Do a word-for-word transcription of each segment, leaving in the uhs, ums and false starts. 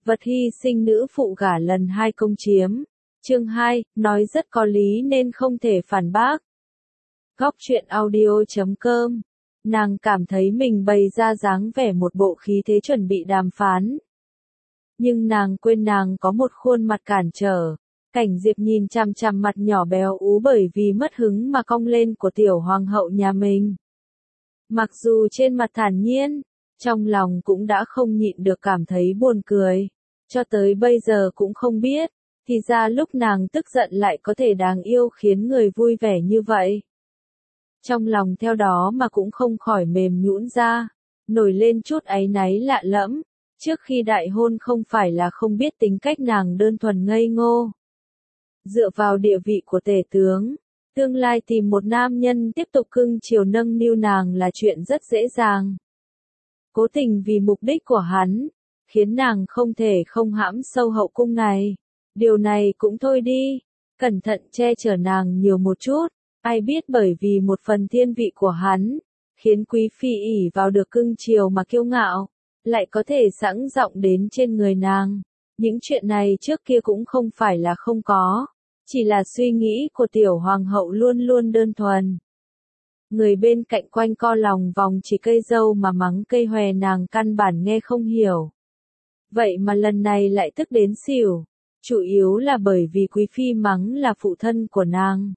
vật hy sinh nữ phụ gả lần hai công chiếm. Chương hai, nói rất có lý nên không thể phản bác. Góc truyện audio chấm com. Nàng cảm thấy mình bày ra dáng vẻ một bộ khí thế chuẩn bị đàm phán. Nhưng nàng quên nàng có một khuôn mặt cản trở. Cảnh Diệp nhìn chằm chằm mặt nhỏ béo ú bởi vì mất hứng mà cong lên của tiểu hoàng hậu nhà mình. Mặc dù trên mặt thản nhiên, trong lòng cũng đã không nhịn được cảm thấy buồn cười. Cho tới bây giờ cũng không biết, thì ra lúc nàng tức giận lại có thể đáng yêu khiến người vui vẻ như vậy. Trong lòng theo đó mà cũng không khỏi mềm nhũn ra, nổi lên chút áy náy lạ lẫm. Trước khi đại hôn không phải là không biết tính cách nàng đơn thuần ngây ngô. Dựa vào địa vị của tể tướng, tương lai tìm một nam nhân tiếp tục cưng chiều nâng niu nàng là chuyện rất dễ dàng. Cố tình vì mục đích của hắn, khiến nàng không thể không hãm sâu hậu cung này. Điều này cũng thôi đi, cẩn thận che chở nàng nhiều một chút, ai biết bởi vì một phần thiên vị của hắn, khiến quý phi ỷ vào được cưng chiều mà kiêu ngạo, lại có thể sẵn giọng đến trên người nàng. Những chuyện này trước kia cũng không phải là không có, chỉ là suy nghĩ của tiểu hoàng hậu luôn luôn đơn thuần. Người bên cạnh quanh co lòng vòng chỉ cây dâu mà mắng cây hòe nàng căn bản nghe không hiểu. Vậy mà lần này lại tức đến xỉu, chủ yếu là bởi vì quý phi mắng là phụ thân của nàng.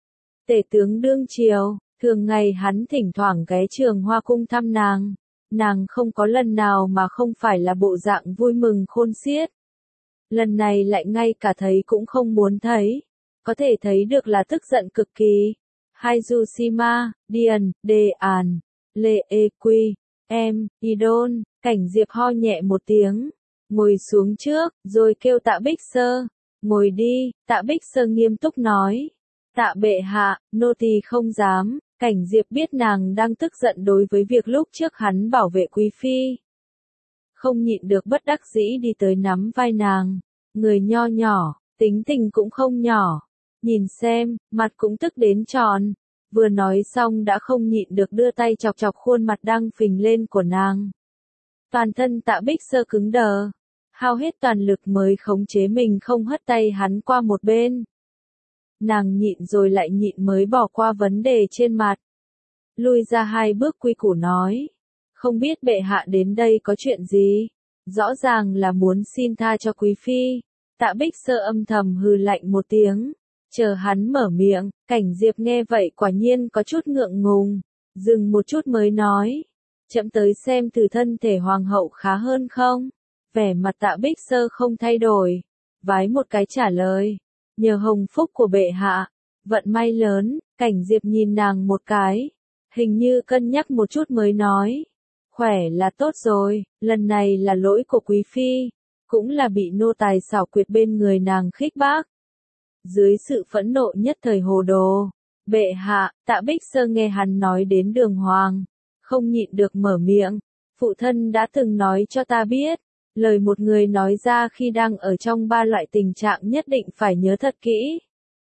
Tể tướng đương triều, thường ngày hắn thỉnh thoảng ghé Trường Hoa cung thăm nàng, nàng không có lần nào mà không phải là bộ dạng vui mừng khôn xiết. Lần này lại ngay cả thấy cũng không muốn thấy, có thể thấy được là tức giận cực kỳ. Hai Du Sima, Điền, Đề Àn, Lê Ê Quy, em, Idôn, Cảnh Diệp ho nhẹ một tiếng, ngồi xuống trước, rồi kêu Tạ Bích Sơ, ngồi đi. Tạ Bích Sơ nghiêm túc nói, Tạ bệ hạ, nô tỳ không dám. Cảnh Diệp biết nàng đang tức giận đối với việc lúc trước hắn bảo vệ quý phi. Không nhịn được bất đắc dĩ đi tới nắm vai nàng, người nho nhỏ, tính tình cũng không nhỏ. Nhìn xem, mặt cũng tức đến tròn. Vừa nói xong đã không nhịn được đưa tay chọc chọc khuôn mặt đang phình lên của nàng. Toàn thân Tạ Bích Sơ cứng đờ, hao hết toàn lực mới khống chế mình không hất tay hắn qua một bên. Nàng nhịn rồi lại nhịn mới bỏ qua vấn đề trên mặt. Lui ra hai bước quy củ nói, không biết bệ hạ đến đây có chuyện gì? Rõ ràng là muốn xin tha cho quý phi. Tạ Bích Sơ âm thầm hừ lạnh một tiếng, chờ hắn mở miệng. Cảnh Diệp nghe vậy quả nhiên có chút ngượng ngùng, dừng một chút mới nói, chậm tới xem thử thân thể hoàng hậu khá hơn không? Vẻ mặt Tạ Bích Sơ không thay đổi, vái một cái trả lời, nhờ hồng phúc của bệ hạ, vận may lớn. Cảnh Diệp nhìn nàng một cái, hình như cân nhắc một chút mới nói, khỏe là tốt rồi, lần này là lỗi của quý phi, cũng là bị nô tài xảo quyệt bên người nàng khích bác. Dưới sự phẫn nộ nhất thời hồ đồ, bệ hạ. Tạ Bích Sơ nghe hắn nói đến đường hoàng, không nhịn được mở miệng, phụ thân đã từng nói cho ta biết, lời một người nói ra khi đang ở trong ba loại tình trạng nhất định phải nhớ thật kỹ.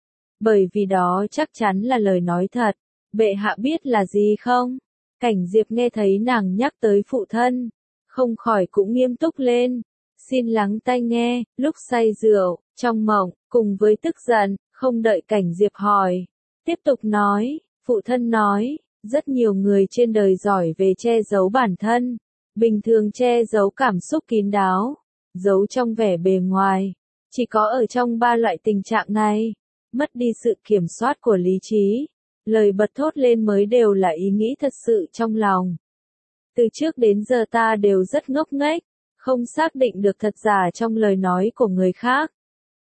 Bởi vì đó chắc chắn là lời nói thật, bệ hạ biết là gì không? Cảnh Diệp nghe thấy nàng nhắc tới phụ thân, không khỏi cũng nghiêm túc lên, xin lắng tai nghe. Lúc say rượu, trong mộng, cùng với tức giận, không đợi Cảnh Diệp hỏi, tiếp tục nói, phụ thân nói, rất nhiều người trên đời giỏi về che giấu bản thân, bình thường che giấu cảm xúc kín đáo, giấu trong vẻ bề ngoài, chỉ có ở trong ba loại tình trạng này, mất đi sự kiểm soát của lý trí, lời bật thốt lên mới đều là ý nghĩ thật sự trong lòng. Từ trước đến giờ ta đều rất ngốc nghếch, không xác định được thật giả trong lời nói của người khác,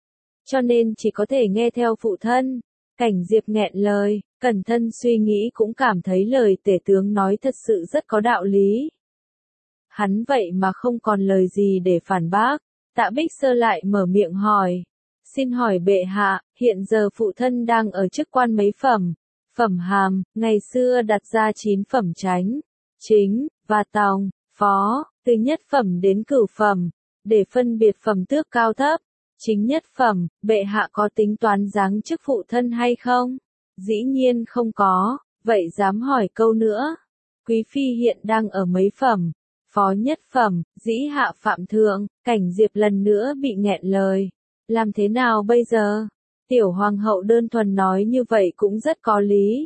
cho nên chỉ có thể nghe theo phụ thân. Cảnh Diệp nghẹn lời, cẩn thận suy nghĩ cũng cảm thấy lời tể tướng nói thật sự rất có đạo lý. Hắn vậy mà không còn lời gì để phản bác. Tạ Bích Sơ lại mở miệng hỏi, xin hỏi bệ hạ, hiện giờ phụ thân đang ở chức quan mấy phẩm? Phẩm hàm, ngày xưa đặt ra chín phẩm chánh, chính, và tòng, phó, từ nhất phẩm đến cửu phẩm, để phân biệt phẩm tước cao thấp. Chính nhất phẩm, bệ hạ có tính toán giáng chức phụ thân hay không? Dĩ nhiên không có, vậy dám hỏi câu nữa. Quý phi hiện đang ở mấy phẩm? Phó nhất phẩm, dĩ hạ phạm thượng, Cảnh Diệp lần nữa bị nghẹn lời. Làm thế nào bây giờ? Tiểu hoàng hậu đơn thuần nói như vậy cũng rất có lý.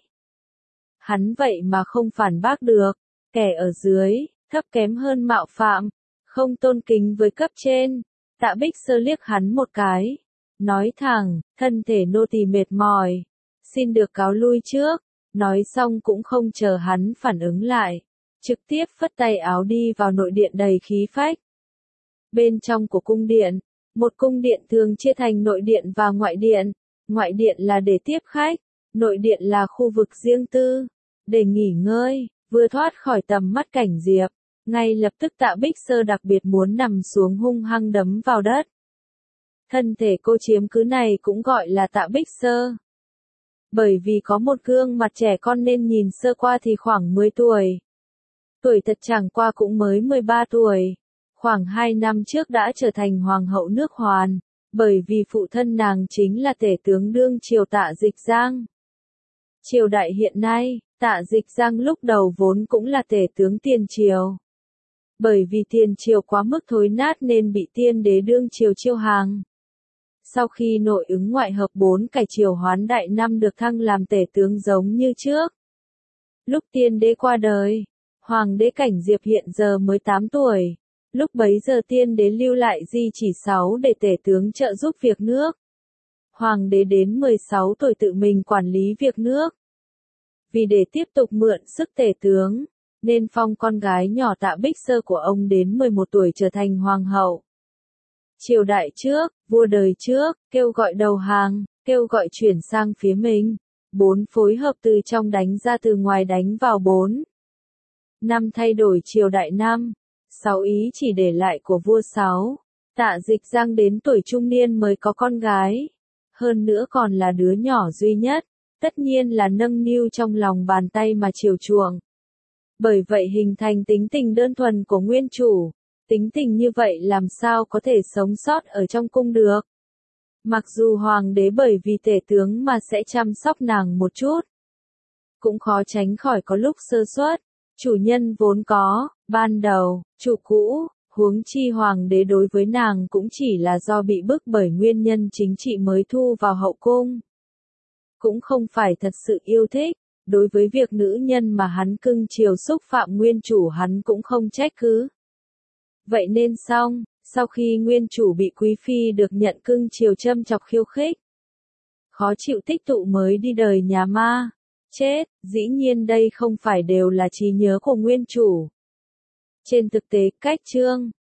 Hắn vậy mà không phản bác được, kẻ ở dưới, thấp kém hơn mạo phạm, không tôn kính với cấp trên. Tạ Bích Sơ liếc hắn một cái, nói thẳng, thân thể nô tỳ mệt mỏi, xin được cáo lui trước. Nói xong cũng không chờ hắn phản ứng lại, trực tiếp phất tay áo đi vào nội điện đầy khí phách. Bên trong của cung điện, một cung điện thường chia thành nội điện và ngoại điện. Ngoại điện là để tiếp khách, nội điện là khu vực riêng tư, để nghỉ ngơi. Vừa thoát khỏi tầm mắt Cảnh Diệp, ngay lập tức Tạ Bích Sơ đặc biệt muốn nằm xuống hung hăng đấm vào đất. Thân thể cô chiếm cứ này cũng gọi là Tạ Bích Sơ. Bởi vì có một gương mặt trẻ con nên nhìn sơ qua thì khoảng mười tuổi. Tuổi thật chẳng qua cũng mới mười ba tuổi. Khoảng hai năm trước đã trở thành hoàng hậu nước Hoàn, bởi vì phụ thân nàng chính là tể tướng đương triều Tạ Dịch Giang. Triều đại hiện nay, Tạ Dịch Giang lúc đầu vốn cũng là tể tướng tiền triều. Bởi vì tiền triều quá mức thối nát nên bị tiên đế đương triều chiêu hàng. Sau khi nội ứng ngoại hợp bốn cải triều hoán đại năm được thăng làm tể tướng giống như trước. Lúc tiên đế qua đời, hoàng đế Cảnh Diệp hiện giờ mới tám tuổi. Lúc bấy giờ tiên đế lưu lại di chỉ sáu để tể tướng trợ giúp việc nước. Hoàng đế đến mười sáu tuổi tự mình quản lý việc nước. Vì để tiếp tục mượn sức tể tướng, nên phong con gái nhỏ Tạ Bích Sơ của ông đến mười một tuổi trở thành hoàng hậu. Triều đại trước, vua đời trước, kêu gọi đầu hàng, kêu gọi chuyển sang phía mình. Bốn phối hợp từ trong đánh ra từ ngoài đánh vào bốn. Năm thay đổi triều đại năm. Sáu ý chỉ để lại của vua sáu. Tạ Dịch Giang đến tuổi trung niên mới có con gái. Hơn nữa còn là đứa nhỏ duy nhất. Tất nhiên là nâng niu trong lòng bàn tay mà chiều chuộng. Bởi vậy hình thành tính tình đơn thuần của nguyên chủ. Tính tình như vậy làm sao có thể sống sót ở trong cung được. Mặc dù hoàng đế bởi vì tể tướng mà sẽ chăm sóc nàng một chút, cũng khó tránh khỏi có lúc sơ suất. Chủ nhân vốn có, ban đầu, chủ cũ, huống chi hoàng đế đối với nàng cũng chỉ là do bị bức bởi nguyên nhân chính trị mới thu vào hậu cung. Cũng không phải thật sự yêu thích, đối với việc nữ nhân mà hắn cưng chiều xúc phạm nguyên chủ hắn cũng không trách cứ. Vậy nên xong, sau khi nguyên chủ bị quý phi được nhận cưng chiều châm chọc khiêu khích, khó chịu tích tụ mới đi đời nhà ma. Chết, dĩ nhiên đây không phải đều là trí nhớ của nguyên chủ. Trên thực tế, cách chương